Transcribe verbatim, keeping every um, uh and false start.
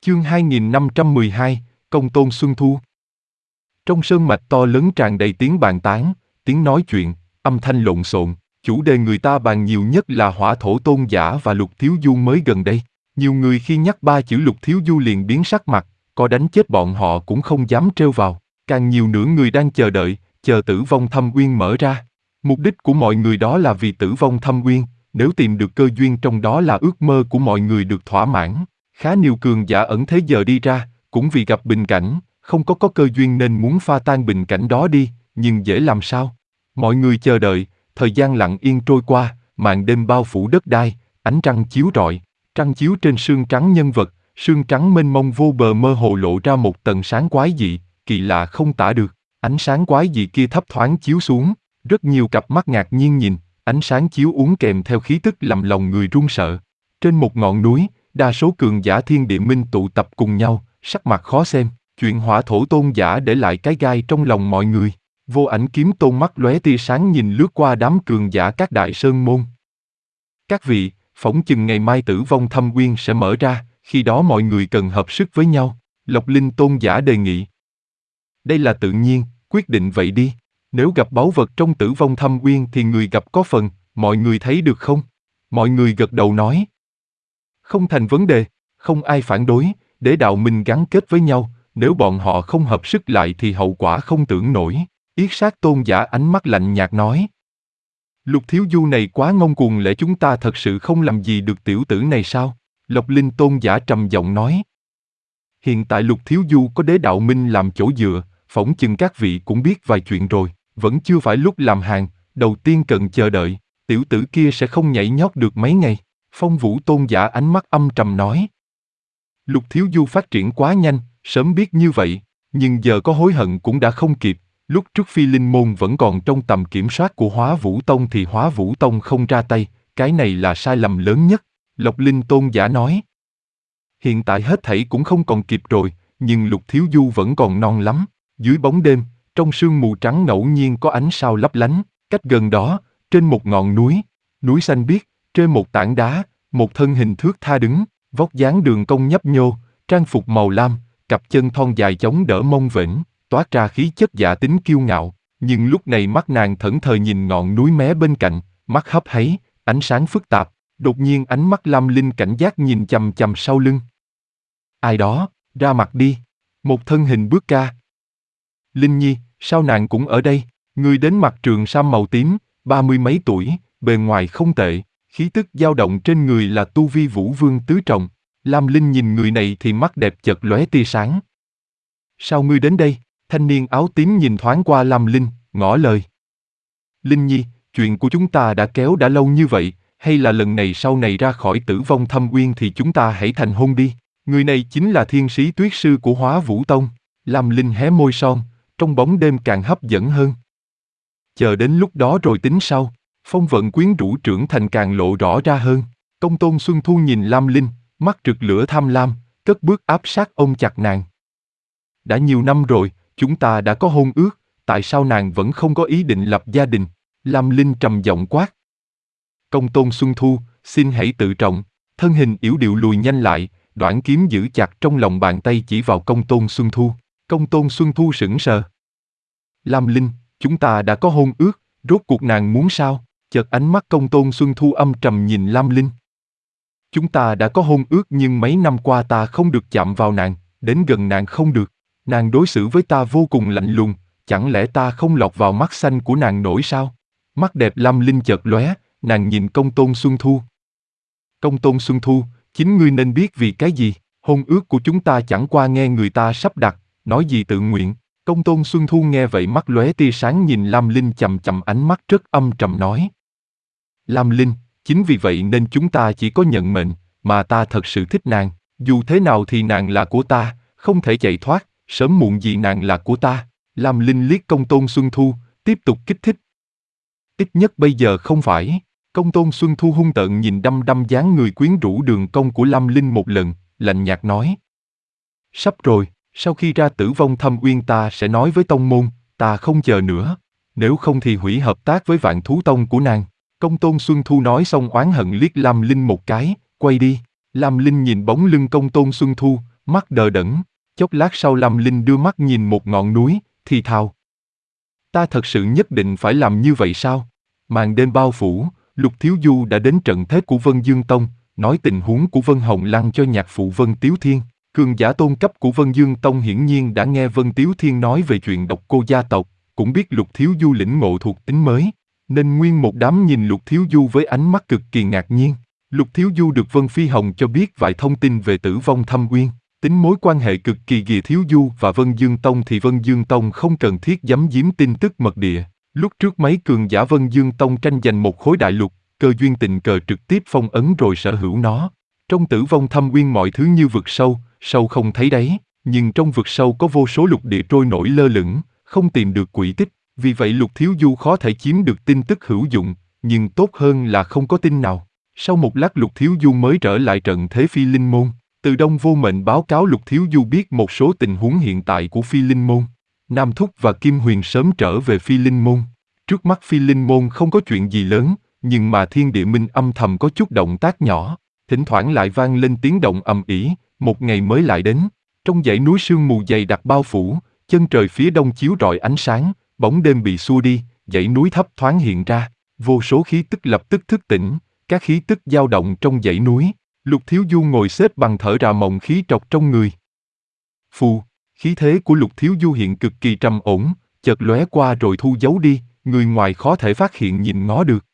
Chương hai nghìn năm trăm mười hai, Công Tôn Xuân Thu. Trong sơn mạch to lớn tràn đầy tiếng bàn tán, tiếng nói chuyện, âm thanh lộn xộn. Chủ đề người ta bàn nhiều nhất là Hỏa Thổ Tôn Giả và Lục Thiếu Du mới gần đây. Nhiều người khi nhắc ba chữ Lục Thiếu Du liền biến sắc mặt, có đánh chết bọn họ cũng không dám trêu vào. Càng nhiều nữa người đang chờ đợi, chờ Tử Vong Thâm Uyên mở ra. Mục đích của mọi người đó là vì Tử Vong Thâm Uyên, nếu tìm được cơ duyên trong đó là ước mơ của mọi người được thỏa mãn. Khá nhiều cường giả ẩn thế giờ đi ra, cũng vì gặp bình cảnh, không có có cơ duyên nên muốn pha tan bình cảnh đó đi, nhưng dễ làm sao? Mọi người chờ đợi, thời gian lặng yên trôi qua, màn đêm bao phủ đất đai, ánh trăng chiếu rọi, trăng chiếu trên sương trắng nhân vật, sương trắng mênh mông vô bờ mơ hồ lộ ra một tầng sáng quái dị, kỳ lạ không tả được. Ánh sáng quái dị kia thấp thoáng chiếu xuống, rất nhiều cặp mắt ngạc nhiên nhìn, ánh sáng chiếu uốn kèm theo khí tức làm lòng người run sợ. Trên một ngọn núi, đa số cường giả thiên địa minh tụ tập cùng nhau, sắc mặt khó xem. Chuyện Hỏa Thổ Tôn Giả để lại cái gai trong lòng mọi người. Vô Ảnh Kiếm Tôn mắt lóe tia sáng nhìn lướt qua đám cường giả các đại sơn môn. Các vị, phỏng chừng ngày mai Tử Vong Thâm Uyên sẽ mở ra, khi đó mọi người cần hợp sức với nhau. Lộc Linh Tôn Giả đề nghị. Đây là tự nhiên, quyết định vậy đi. Nếu gặp báu vật trong Tử Vong Thâm Uyên thì người gặp có phần, mọi người thấy được không? Mọi người gật đầu nói. Không thành vấn đề, không ai phản đối, để đạo minh gắn kết với nhau, nếu bọn họ không hợp sức lại thì hậu quả không tưởng nổi. Yết Sát Tôn Giả ánh mắt lạnh nhạt nói. Lục Thiếu Du này quá ngông cuồng, lẽ chúng ta thật sự không làm gì được tiểu tử này sao? Lộc Linh Tôn Giả trầm giọng nói. Hiện tại Lục Thiếu Du có đế đạo minh làm chỗ dựa, phỏng chừng các vị cũng biết vài chuyện rồi, vẫn chưa phải lúc làm hàng, đầu tiên cần chờ đợi, tiểu tử kia sẽ không nhảy nhót được mấy ngày. Phong Vũ Tôn Giả ánh mắt âm trầm nói. Lục Thiếu Du phát triển quá nhanh, sớm biết như vậy, nhưng giờ có hối hận cũng đã không kịp. Lúc trước Phi Linh Môn vẫn còn trong tầm kiểm soát của Hóa Vũ Tông thì Hóa Vũ Tông không ra tay, cái này là sai lầm lớn nhất. Lộc Linh Tôn Giả nói. Hiện tại hết thảy cũng không còn kịp rồi, nhưng Lục Thiếu Du vẫn còn non lắm. Dưới bóng đêm, trong sương mù trắng ngẫu nhiên có ánh sao lấp lánh, cách gần đó, trên một ngọn núi, núi xanh biếc, trên một tảng đá, một thân hình thướt tha đứng, vóc dáng đường cong nhấp nhô, trang phục màu lam, cặp chân thon dài chống đỡ mông vểnh, toát ra khí chất dạ tính kiêu ngạo, nhưng lúc này mắt nàng thẫn thờ nhìn ngọn núi mé bên cạnh, mắt hấp háy, ánh sáng phức tạp, đột nhiên ánh mắt Lam Linh cảnh giác nhìn chằm chằm sau lưng. Ai đó, ra mặt đi. Một thân hình bước ca. Linh Nhi, sao nàng cũng ở đây? Người đến mặc trường sam màu tím, ba mươi mấy tuổi, bề ngoài không tệ, khí tức dao động trên người là tu vi Vũ Vương tứ trọng. Lam Linh nhìn người này thì mắt đẹp chợt lóe tia sáng. Sao ngươi đến đây? Thanh niên áo tím nhìn thoáng qua Lam Linh, ngỏ lời. Linh Nhi, chuyện của chúng ta đã kéo đã lâu như vậy, hay là lần này sau này ra khỏi Tử Vong Thâm Uyên thì chúng ta hãy thành hôn đi. Người này chính là Thiên Sĩ Tuyết Sư của Hóa Vũ Tông. Lam Linh hé môi son, trong bóng đêm càng hấp dẫn hơn. Chờ đến lúc đó rồi tính sau. Phong vận quyến rũ trưởng thành càng lộ rõ ra hơn. Công Tôn Xuân Thu nhìn Lam Linh, mắt rực lửa tham lam, cất bước áp sát ôm chặt nàng. Đã nhiều năm rồi, chúng ta đã có hôn ước, tại sao nàng vẫn không có ý định lập gia đình? Lam Linh trầm giọng quát. Công Tôn Xuân Thu, xin hãy tự trọng. Thân hình yểu điệu lùi nhanh lại, đoản kiếm giữ chặt trong lòng bàn tay chỉ vào Công Tôn Xuân Thu. Công Tôn Xuân Thu sững sờ. Lam Linh, chúng ta đã có hôn ước, rốt cuộc nàng muốn sao? Chợt ánh mắt Công Tôn Xuân Thu âm trầm nhìn Lam Linh. Chúng ta đã có hôn ước nhưng mấy năm qua ta không được chạm vào nàng, đến gần nàng không được. Nàng đối xử với ta vô cùng lạnh lùng, chẳng lẽ ta không lọt vào mắt xanh của nàng nổi sao? Mắt đẹp Lam Linh chợt lóe, nàng nhìn Công Tôn Xuân Thu. Công Tôn Xuân Thu, chính ngươi nên biết vì cái gì, hôn ước của chúng ta chẳng qua nghe người ta sắp đặt, nói gì tự nguyện. Công Tôn Xuân Thu nghe vậy mắt lóe tia sáng nhìn Lam Linh chằm chằm ánh mắt rất âm trầm nói. Lam Linh, chính vì vậy nên chúng ta chỉ có nhận mệnh, mà ta thật sự thích nàng, dù thế nào thì nàng là của ta, không thể chạy thoát, sớm muộn gì nàng là của ta. Lam Linh liếc Công Tôn Xuân Thu, tiếp tục kích thích. Ít nhất bây giờ không phải. Công Tôn Xuân Thu hung tợn nhìn đăm đăm dáng người quyến rũ đường cong của Lam Linh một lần, lạnh nhạt nói. Sắp rồi, sau khi ra Tử Vong Thâm Uyên ta sẽ nói với tông môn, ta không chờ nữa, nếu không thì hủy hợp tác với Vạn Thú Tông của nàng. Công Tôn Xuân Thu nói xong oán hận liếc Lam Linh một cái, quay đi. Lam Linh nhìn bóng lưng Công Tôn Xuân Thu, mắt đờ đẫn. Chốc lát sau Lâm Linh đưa mắt nhìn một ngọn núi, thì thào. Ta thật sự nhất định phải làm như vậy sao? Màn đêm bao phủ, Lục Thiếu Du đã đến trận thế của Vân Dương Tông, nói tình huống của Vân Hồng Lăng cho nhạc phụ Vân Tiếu Thiên. Cường giả tôn cấp của Vân Dương Tông hiển nhiên đã nghe Vân Tiếu Thiên nói về chuyện độc cô gia tộc, cũng biết Lục Thiếu Du lĩnh ngộ thuộc tính mới, nên nguyên một đám nhìn Lục Thiếu Du với ánh mắt cực kỳ ngạc nhiên. Lục Thiếu Du được Vân Phi Hồng cho biết vài thông tin về Tử Vong Thâm Uyên, tính mối quan hệ cực kỳ gìa Thiếu Du và Vân Dương Tông thì Vân Dương Tông không cần thiết giấu giếm tin tức mật địa. Lúc trước mấy cường giả Vân Dương Tông tranh giành một khối đại lục, cơ duyên tình cờ trực tiếp phong ấn rồi sở hữu nó. Trong Tử Vong Thâm Uyên mọi thứ như vực sâu, sâu không thấy đáy, nhưng trong vực sâu có vô số lục địa trôi nổi lơ lửng, không tìm được quỹ tích, vì vậy Lục Thiếu Du khó thể chiếm được tin tức hữu dụng, nhưng tốt hơn là không có tin nào. Sau một lát Lục Thiếu Du mới trở lại trận thế Phi Linh Môn. Từ Đông Vô Mệnh báo cáo Lục Thiếu Du biết một số tình huống hiện tại của Phi Linh Môn. Nam Thúc và Kim Huyền sớm trở về Phi Linh Môn. Trước mắt Phi Linh Môn không có chuyện gì lớn, nhưng mà Thiên Địa Minh âm thầm có chút động tác nhỏ. Thỉnh thoảng lại vang lên tiếng động ầm ĩ, một ngày mới lại đến. Trong dãy núi sương mù dày đặc bao phủ, chân trời phía đông chiếu rọi ánh sáng, bóng đêm bị xua đi, dãy núi thấp thoáng hiện ra. Vô số khí tức lập tức thức tỉnh, các khí tức dao động trong dãy núi. Lục Thiếu Du ngồi xếp bằng thở ra mộng khí trọc trong người. Phù, khí thế của Lục Thiếu Du hiện cực kỳ trầm ổn, chợt lóe qua rồi thu giấu đi, người ngoài khó thể phát hiện nhìn ngó được.